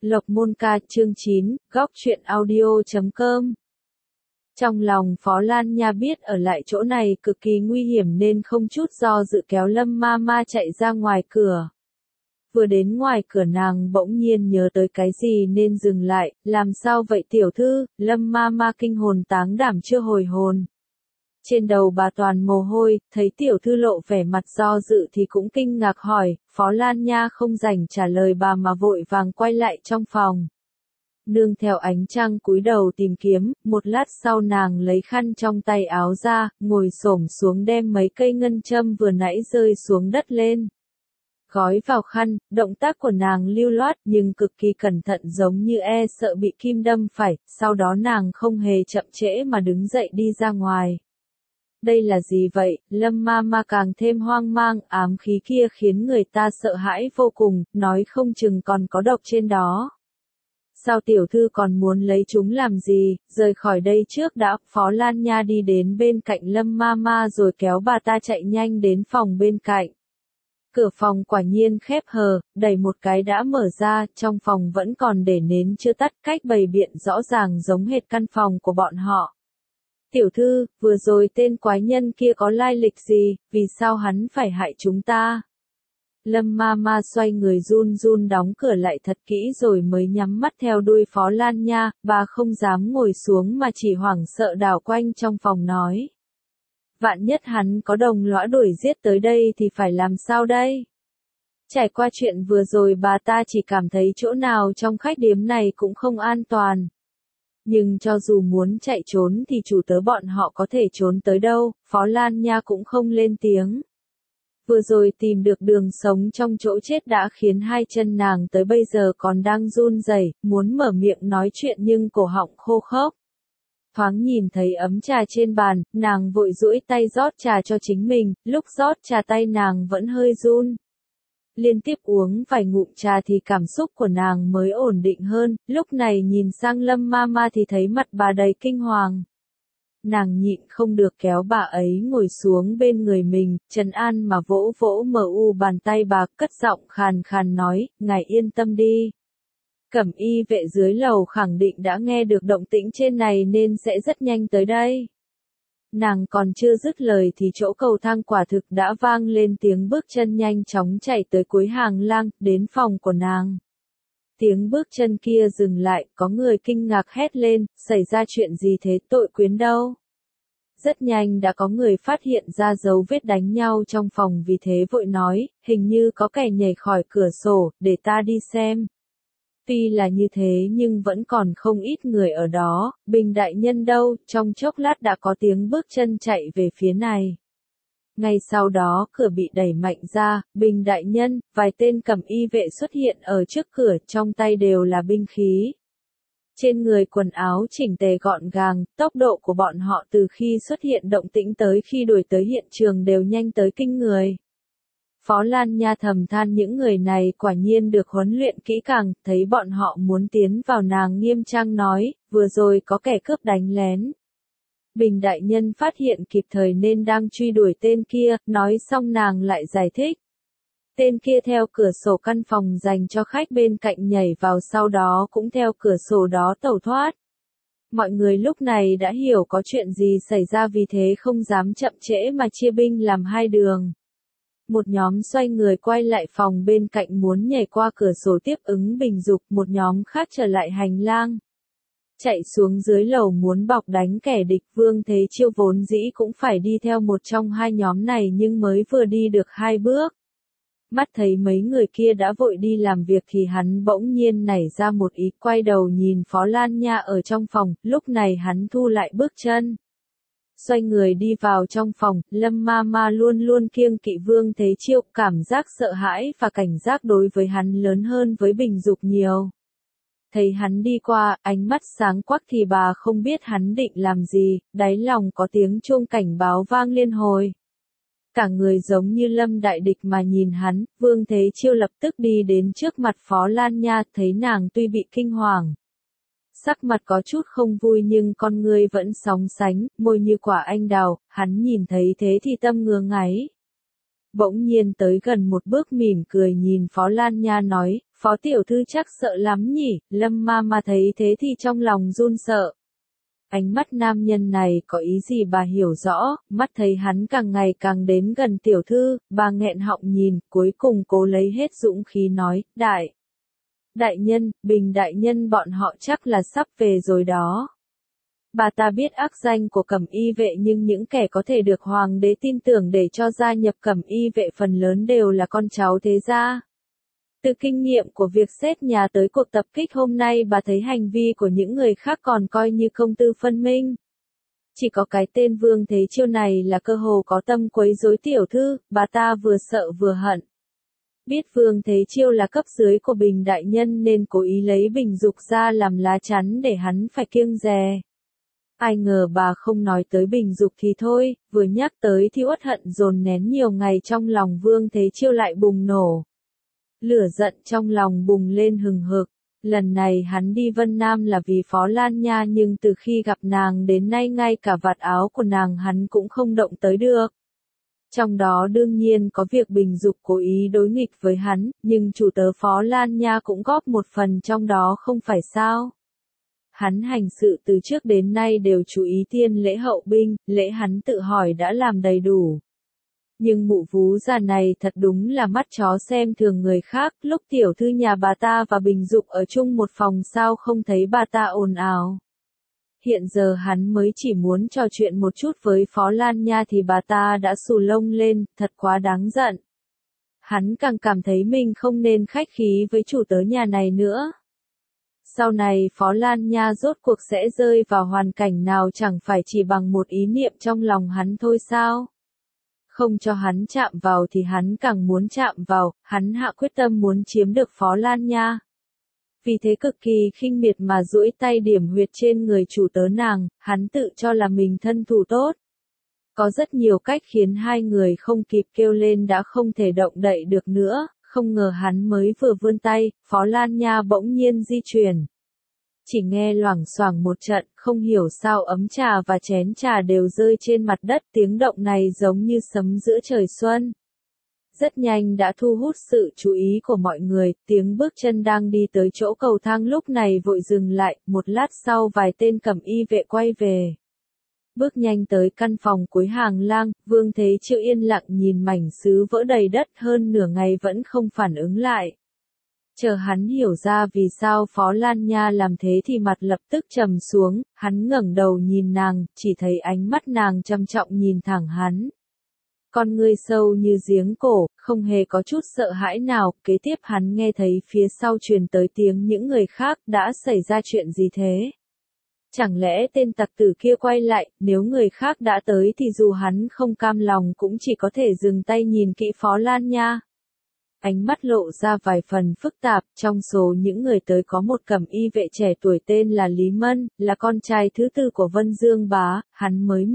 Lộc Môn Ca chương 9, góc truyện audio.com. Trong lòng Phó Lan Nha biết ở lại chỗ này cực kỳ nguy hiểm nên không chút do dự kéo Lâm Ma Ma chạy ra ngoài cửa. Vừa đến ngoài cửa nàng bỗng nhiên nhớ tới cái gì nên dừng lại, làm sao vậy tiểu thư? Lâm Ma Ma kinh hồn táng đảm chưa hồi hồn. Trên đầu bà toàn mồ hôi, thấy tiểu thư lộ vẻ mặt do dự thì cũng kinh ngạc hỏi, Phó Lan Nha không rảnh trả lời bà mà vội vàng quay lại trong phòng. Nương theo ánh trăng cúi đầu tìm kiếm, một lát sau nàng lấy khăn trong tay áo ra, ngồi xổm xuống đem mấy cây ngân châm vừa nãy rơi xuống đất lên. Gói vào khăn, động tác của nàng lưu loát nhưng cực kỳ cẩn thận giống như e sợ bị kim đâm phải, sau đó nàng không hề chậm trễ mà đứng dậy đi ra ngoài. Đây là gì vậy? Lâm Ma Ma càng thêm hoang mang, ám khí kia khiến người ta sợ hãi vô cùng, nói không chừng còn có độc trên đó. Sao tiểu thư còn muốn lấy chúng làm gì? Rời khỏi đây trước đã. Phó Lan Nha đi đến bên cạnh Lâm Ma Ma rồi kéo bà ta chạy nhanh đến phòng bên cạnh. Cửa phòng quả nhiên khép hờ, đẩy một cái đã mở ra, trong phòng vẫn còn để nến chưa tắt, cách bày biện rõ ràng giống hệt căn phòng của bọn họ. Tiểu thư, vừa rồi tên quái nhân kia có lai lịch gì, vì sao hắn phải hại chúng ta? Lâm Ma Ma xoay người run run đóng cửa lại thật kỹ rồi mới nhắm mắt theo đuôi Phó Lan Nha, bà không dám ngồi xuống mà chỉ hoảng sợ đảo quanh trong phòng nói. Vạn nhất hắn có đồng lõa đuổi giết tới đây thì phải làm sao đây? Trải qua chuyện vừa rồi bà ta chỉ cảm thấy chỗ nào trong khách điếm này cũng không an toàn. Nhưng cho dù muốn chạy trốn thì chủ tớ bọn họ có thể trốn tới đâu, Phó Lan Nha cũng không lên tiếng. Vừa rồi tìm được đường sống trong chỗ chết đã khiến hai chân nàng tới bây giờ còn đang run rẩy, muốn mở miệng nói chuyện nhưng cổ họng khô khốc. Thoáng nhìn thấy ấm trà trên bàn, nàng vội duỗi tay rót trà cho chính mình, lúc rót trà tay nàng vẫn hơi run. Liên tiếp uống vài ngụm trà thì cảm xúc của nàng mới ổn định hơn, lúc này nhìn sang Lâm Ma Ma thì thấy mặt bà đầy kinh hoàng. Nàng nhịn không được kéo bà ấy ngồi xuống bên người mình, trấn an mà vỗ vỗ mờ u bàn tay bà, cất giọng khàn khàn nói, ngài yên tâm đi. Cẩm y vệ dưới lầu khẳng định đã nghe được động tĩnh trên này nên sẽ rất nhanh tới đây. Nàng còn chưa dứt lời thì chỗ cầu thang quả thực đã vang lên tiếng bước chân nhanh chóng chạy tới cuối hàng lang, đến phòng của nàng. Tiếng bước chân kia dừng lại, có người kinh ngạc hét lên, xảy ra chuyện gì thế, tội quyến đâu? Rất nhanh đã có người phát hiện ra dấu vết đánh nhau trong phòng vì thế vội nói, hình như có kẻ nhảy khỏi cửa sổ, để ta đi xem. Tuy là như thế nhưng vẫn còn không ít người ở đó, Bình đại nhân đâu, trong chốc lát đã có tiếng bước chân chạy về phía này. Ngay sau đó cửa bị đẩy mạnh ra, Bình đại nhân, vài tên cẩm y vệ xuất hiện ở trước cửa, trong tay đều là binh khí. Trên người quần áo chỉnh tề gọn gàng, tốc độ của bọn họ từ khi xuất hiện động tĩnh tới khi đuổi tới hiện trường đều nhanh tới kinh người. Phó Lan Nha thầm than những người này quả nhiên được huấn luyện kỹ càng, thấy bọn họ muốn tiến vào nàng nghiêm trang nói, vừa rồi có kẻ cướp đánh lén. Bình đại nhân phát hiện kịp thời nên đang truy đuổi tên kia, nói xong nàng lại giải thích. Tên kia theo cửa sổ căn phòng dành cho khách bên cạnh nhảy vào sau đó cũng theo cửa sổ đó tẩu thoát. Mọi người lúc này đã hiểu có chuyện gì xảy ra vì thế không dám chậm trễ mà chia binh làm hai đường. Một nhóm xoay người quay lại phòng bên cạnh muốn nhảy qua cửa sổ tiếp ứng Bình Dục, một nhóm khác trở lại hành lang. Chạy xuống dưới lầu muốn bọc đánh kẻ địch, Vương Thế Chiêu vốn dĩ cũng phải đi theo một trong hai nhóm này nhưng mới vừa đi được hai bước. Mắt thấy mấy người kia đã vội đi làm việc thì hắn bỗng nhiên nảy ra một ý, quay đầu nhìn Phó Lan Nha ở trong phòng, lúc này hắn thu lại bước chân. Xoay người đi vào trong phòng, Lâm Ma Ma luôn luôn kiêng kỵ Vương Thế Chiêu, cảm giác sợ hãi và cảnh giác đối với hắn lớn hơn với Bình Dục nhiều. Thấy hắn đi qua, ánh mắt sáng quắc thì bà không biết hắn định làm gì, đáy lòng có tiếng chuông cảnh báo vang liên hồi. Cả người giống như lâm đại địch mà nhìn hắn, Vương Thế Chiêu lập tức đi đến trước mặt Phó Lan Nha, thấy nàng tuy bị kinh hoàng. Sắc mặt có chút không vui nhưng con ngươi vẫn sóng sánh, môi như quả anh đào, hắn nhìn thấy thế thì tâm ngứa ngáy. bỗng nhiên tới gần một bước mỉm cười nhìn Phó Lan Nha nói, Phó tiểu thư chắc sợ lắm nhỉ, Lâm ma ma thấy thế thì trong lòng run sợ. Ánh mắt nam nhân này có ý gì bà hiểu rõ, mắt thấy hắn càng ngày càng đến gần tiểu thư, bà nghẹn họng nhìn, cuối cùng cố lấy hết dũng khí nói, Đại nhân, Bình đại nhân bọn họ chắc là sắp về rồi đó. Bà ta biết ác danh của Cẩm Y vệ nhưng những kẻ có thể được hoàng đế tin tưởng để cho gia nhập Cẩm Y vệ phần lớn đều là con cháu thế gia. Từ kinh nghiệm của việc xét nhà tới cuộc tập kích hôm nay bà thấy hành vi của những người khác còn coi như công tư phân minh. Chỉ có cái tên Vương Thế Chiêu này là cơ hồ có tâm quấy rối tiểu thư, bà ta vừa sợ vừa hận. Biết Vương Thế Chiêu là cấp dưới của Bình đại nhân nên cố ý lấy Bình Dục ra làm lá chắn để hắn phải kiêng dè. Ai ngờ bà không nói tới Bình Dục thì thôi, vừa nhắc tới thì uất hận dồn nén nhiều ngày trong lòng Vương Thế Chiêu lại bùng nổ. Lửa giận trong lòng bùng lên hừng hực. Lần này hắn đi Vân Nam là vì Phó Lan Nha nhưng từ khi gặp nàng đến nay ngay cả vạt áo của nàng hắn cũng không động tới được. Trong đó đương nhiên có việc Bình Dục cố ý đối nghịch với hắn, nhưng chủ tớ Phó Lan Nha cũng góp một phần trong đó không phải sao. Hắn hành sự từ trước đến nay đều chú ý tiên lễ hậu binh, lễ hắn tự hỏi đã làm đầy đủ. Nhưng mụ vú già này thật đúng là mắt chó xem thường người khác, lúc tiểu thư nhà bà ta và Bình Dục ở chung một phòng sao không thấy bà ta ồn ào. Hiện giờ hắn mới chỉ muốn trò chuyện một chút với Phó Lan Nha thì bà ta đã xù lông lên, thật quá đáng giận. Hắn càng cảm thấy mình không nên khách khí với chủ tớ nhà này nữa. Sau này Phó Lan Nha rốt cuộc sẽ rơi vào hoàn cảnh nào chẳng phải chỉ bằng một ý niệm trong lòng hắn thôi sao? Không cho hắn chạm vào thì hắn càng muốn chạm vào, hắn hạ quyết tâm muốn chiếm được Phó Lan Nha. Vì thế cực kỳ khinh miệt mà duỗi tay điểm huyệt trên người chủ tớ nàng, hắn tự cho là mình thân thủ tốt. Có rất nhiều cách khiến hai người không kịp kêu lên đã không thể động đậy được nữa, không ngờ hắn mới vừa vươn tay, Phó Lan Nha bỗng nhiên di chuyển. Chỉ nghe loảng xoảng một trận, không hiểu sao ấm trà và chén trà đều rơi trên mặt đất, tiếng động này giống như sấm giữa trời xuân. Rất nhanh đã thu hút sự chú ý của mọi người, tiếng bước chân đang đi tới chỗ cầu thang lúc này vội dừng lại, một lát sau vài tên Cẩm Y vệ quay về. Bước nhanh tới căn phòng cuối hàng lang, Vương Thế Chiêu yên lặng nhìn mảnh sứ vỡ đầy đất hơn nửa ngày vẫn không phản ứng lại. Chờ hắn hiểu ra vì sao Phó Lan Nha làm thế thì mặt lập tức trầm xuống, hắn ngẩng đầu nhìn nàng, chỉ thấy ánh mắt nàng trầm trọng nhìn thẳng hắn. Con ngươi sâu như giếng cổ, không hề có chút sợ hãi nào, kế tiếp hắn nghe thấy phía sau truyền tới tiếng những người khác, đã xảy ra chuyện gì thế? Chẳng lẽ tên tặc tử kia quay lại, nếu người khác đã tới thì dù hắn không cam lòng cũng chỉ có thể dừng tay nhìn kỹ Phó Lan Nha. Ánh mắt lộ ra vài phần phức tạp, trong số những người tới có một Cẩm Y vệ trẻ tuổi tên là Lý Mân, là con trai thứ tư của Vân Dương bá, hắn mới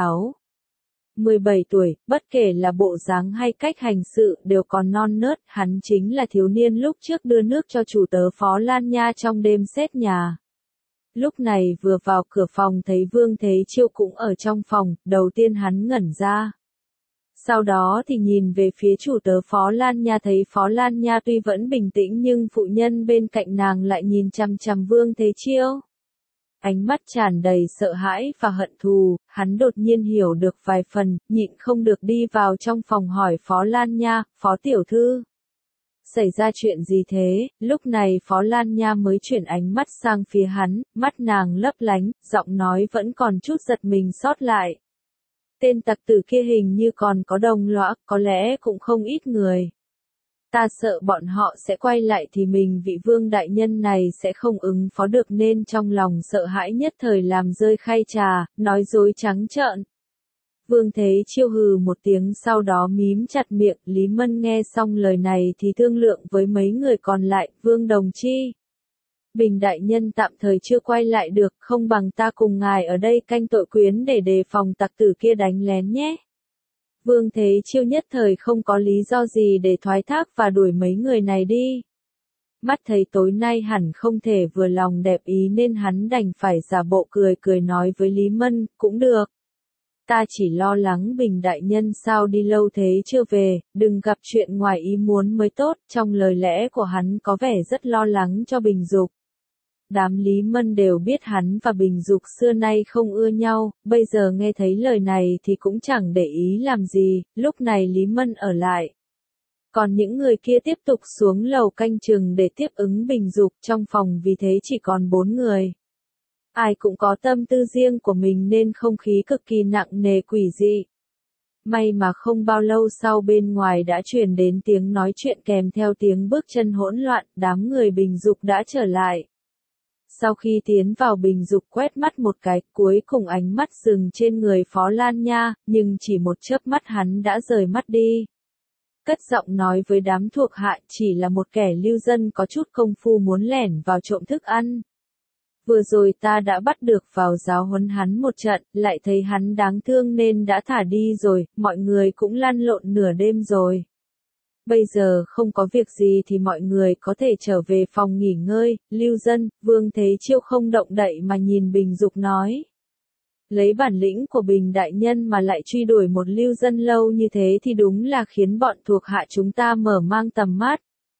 17 tuổi, bất kể là bộ dáng hay cách hành sự đều còn non nớt, hắn chính là thiếu niên lúc trước đưa nước cho chủ tớ Phó Lan Nha trong đêm xét nhà. Lúc này vừa vào cửa phòng thấy Vương Thế Chiêu cũng ở trong phòng, đầu tiên hắn ngẩn ra. Sau đó thì nhìn về phía chủ tớ Phó Lan Nha thấy Phó Lan Nha tuy vẫn bình tĩnh nhưng phụ nhân bên cạnh nàng lại nhìn chằm chằm Vương Thế Chiêu. Ánh mắt tràn đầy sợ hãi và hận thù, hắn đột nhiên hiểu được vài phần, nhịn không được đi vào trong phòng hỏi Phó Lan Nha, Phó tiểu thư. Xảy ra chuyện gì thế? Lúc này Phó Lan Nha mới chuyển ánh mắt sang phía hắn, mắt nàng lấp lánh, giọng nói vẫn còn chút giật mình sót lại. Tên tặc tử kia hình như còn có đồng lõa, có lẽ cũng không ít người. Ta sợ bọn họ sẽ quay lại thì mình vị Vương đại nhân này sẽ không ứng phó được nên trong lòng sợ hãi nhất thời làm rơi khay trà, nói dối trắng trợn. Vương Thế Chiêu hừ một tiếng sau đó mím chặt miệng, Lý Mân nghe xong lời này thì thương lượng với mấy người còn lại, Vương đồng chi. Bình đại nhân tạm thời chưa quay lại được, không bằng ta cùng ngài ở đây canh tội quyến để đề phòng tặc tử kia đánh lén nhé. Vương Thế Chiêu nhất thời không có lý do gì để thoái thác và đuổi mấy người này đi. Mắt thấy tối nay hẳn không thể vừa lòng đẹp ý nên hắn đành phải giả bộ cười cười nói với Lý Mân, cũng được. ta chỉ lo lắng Bình đại nhân sao đi lâu thế chưa về, đừng gặp chuyện ngoài ý muốn mới tốt, trong lời lẽ của hắn có vẻ rất lo lắng cho Bình Dục. Đám Lý Mân đều biết hắn và Bình Dục xưa nay không ưa nhau, bây giờ nghe thấy lời này thì cũng chẳng để ý làm gì, lúc này Lý Mân ở lại. Còn những người kia tiếp tục xuống lầu canh chừng để tiếp ứng Bình Dục, trong phòng vì thế chỉ còn 4 người. Ai cũng có tâm tư riêng của mình nên không khí cực kỳ nặng nề quỷ dị. May mà không bao lâu sau bên ngoài đã truyền đến tiếng nói chuyện kèm theo tiếng bước chân hỗn loạn, đám người Bình Dục đã trở lại. Sau khi tiến vào Bình Dục quét mắt một cái, cuối cùng ánh mắt dừng trên người Phó Lan Nha, nhưng chỉ một chớp mắt hắn đã rời mắt đi. Cất giọng nói với đám thuộc hạ, chỉ là một kẻ lưu dân có chút công phu muốn lẻn vào trộm thức ăn. Vừa rồi ta đã bắt được vào giáo huấn hắn một trận, lại thấy hắn đáng thương nên đã thả đi rồi, mọi người cũng lăn lộn nửa đêm rồi. Bây giờ không có việc gì thì mọi người có thể trở về phòng nghỉ ngơi. Lưu dân, Vương Thế Chiêu không động đậy mà nhìn Bình Dục nói. Lấy bản lĩnh của Bình đại nhân mà lại truy đuổi một lưu dân lâu như thế thì đúng là khiến bọn thuộc hạ chúng ta mở mang tầm mắt.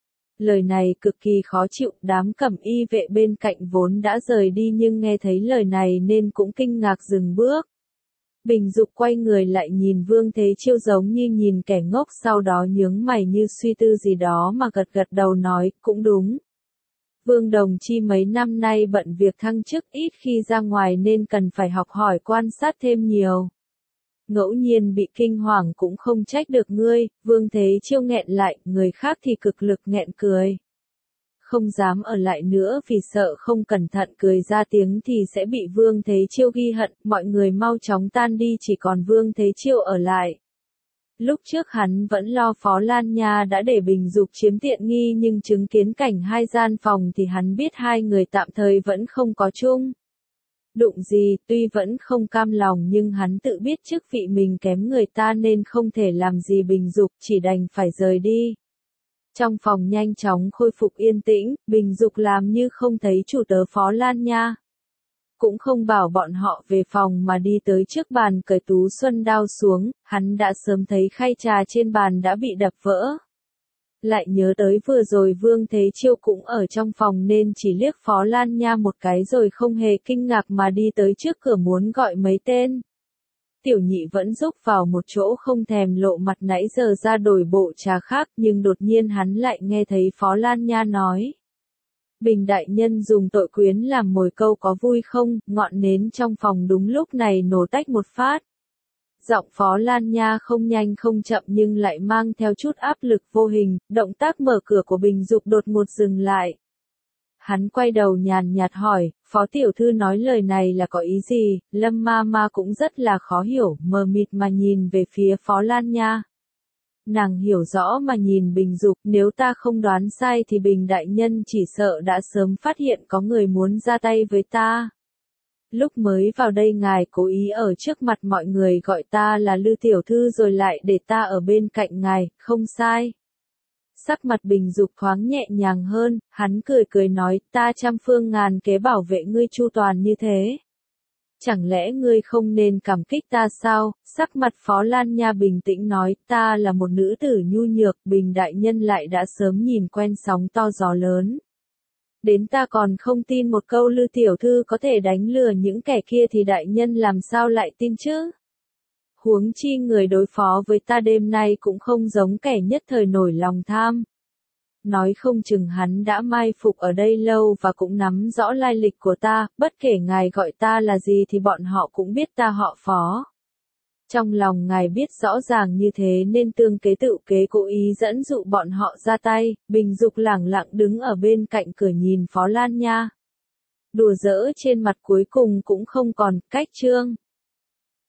Lời này cực kỳ khó chịu, đám cẩm y vệ bên cạnh vốn đã rời đi nhưng nghe thấy lời này nên cũng kinh ngạc dừng bước. Bình Dục quay người lại nhìn Vương Thế Chiêu giống như nhìn kẻ ngốc, sau đó nhướng mày như suy tư gì đó mà gật gật đầu nói, cũng đúng. Vương Đồng Chi mấy năm nay bận việc thăng chức, ít khi ra ngoài nên cần phải học hỏi quan sát thêm nhiều. Ngẫu nhiên bị kinh hoàng cũng không trách được ngươi. Vương Thế Chiêu nghẹn lại, người khác thì cực lực nghẹn cười. Không dám ở lại nữa vì sợ không cẩn thận cười ra tiếng thì sẽ bị Vương Thế Chiêu ghi hận, mọi người mau chóng tan đi, chỉ còn Vương Thế Chiêu ở lại. Lúc trước hắn vẫn lo Phó Lan Nha đã để Bình Dục chiếm tiện nghi nhưng chứng kiến cảnh hai gian phòng thì hắn biết hai người tạm thời vẫn không có chung đụng gì, tuy vẫn không cam lòng nhưng hắn tự biết chức vị mình kém người ta nên không thể làm gì Bình Dục, chỉ đành phải rời đi. Trong phòng nhanh chóng khôi phục yên tĩnh, Bình Dục làm như không thấy chủ tớ Phó Lan Nha. Cũng không bảo bọn họ về phòng mà đi tới trước bàn cởi tú xuân đao xuống, hắn đã sớm thấy khay trà trên bàn đã bị đập vỡ. Lại nhớ tới vừa rồi Vương Thế Chiêu cũng ở trong phòng nên chỉ liếc Phó Lan Nha một cái rồi không hề kinh ngạc mà đi tới trước cửa muốn gọi mấy tên. Tiểu Nhị vẫn rúc vào một chỗ không thèm lộ mặt, nãy giờ ra đổi bộ trà khác nhưng đột nhiên hắn lại nghe thấy Phó Lan Nha nói. Bình đại nhân dùng tội quyến làm mồi câu có vui không? Ngọn nến trong phòng đúng lúc này nổ tách một phát. Giọng Phó Lan Nha không nhanh không chậm nhưng lại mang theo chút áp lực vô hình, động tác mở cửa của Bình Dục đột ngột dừng lại. Hắn quay đầu nhàn nhạt hỏi, Phó tiểu thư nói lời này là có ý gì? Lâm ma ma cũng rất là khó hiểu, mờ mịt mà nhìn về phía Phó Lan Nha. Nàng hiểu rõ mà nhìn Bình Dục, nếu ta không đoán sai thì Bình đại nhân chỉ sợ đã sớm phát hiện có người muốn ra tay với ta. Lúc mới vào đây ngài cố ý ở trước mặt mọi người gọi ta là Lư tiểu thư rồi lại để ta ở bên cạnh ngài, không sai. Sắc mặt Bình Dục thoáng nhẹ nhàng hơn, hắn cười cười nói, ta trăm phương ngàn kế bảo vệ ngươi chu toàn như thế. Chẳng lẽ ngươi không nên cảm kích ta sao? Sắc mặt Phó Lan Nha bình tĩnh nói, ta là một nữ tử nhu nhược, Bình đại nhân lại đã sớm nhìn quen sóng to gió lớn. Đến ta còn không tin một câu Lư tiểu thư có thể đánh lừa những kẻ kia thì đại nhân làm sao lại tin chứ? Huống chi người đối phó với ta đêm nay cũng không giống kẻ nhất thời nổi lòng tham. Nói không chừng hắn đã mai phục ở đây lâu và cũng nắm rõ lai lịch của ta, bất kể ngài gọi ta là gì thì bọn họ cũng biết ta họ Phó. Trong lòng ngài biết rõ ràng như thế nên tương kế tự kế cố ý dẫn dụ bọn họ ra tay. Bình Dục lẳng lặng đứng ở bên cạnh cửa nhìn Phó Lan Nha. Đùa giỡn trên mặt cuối cùng cũng không còn, cách chương.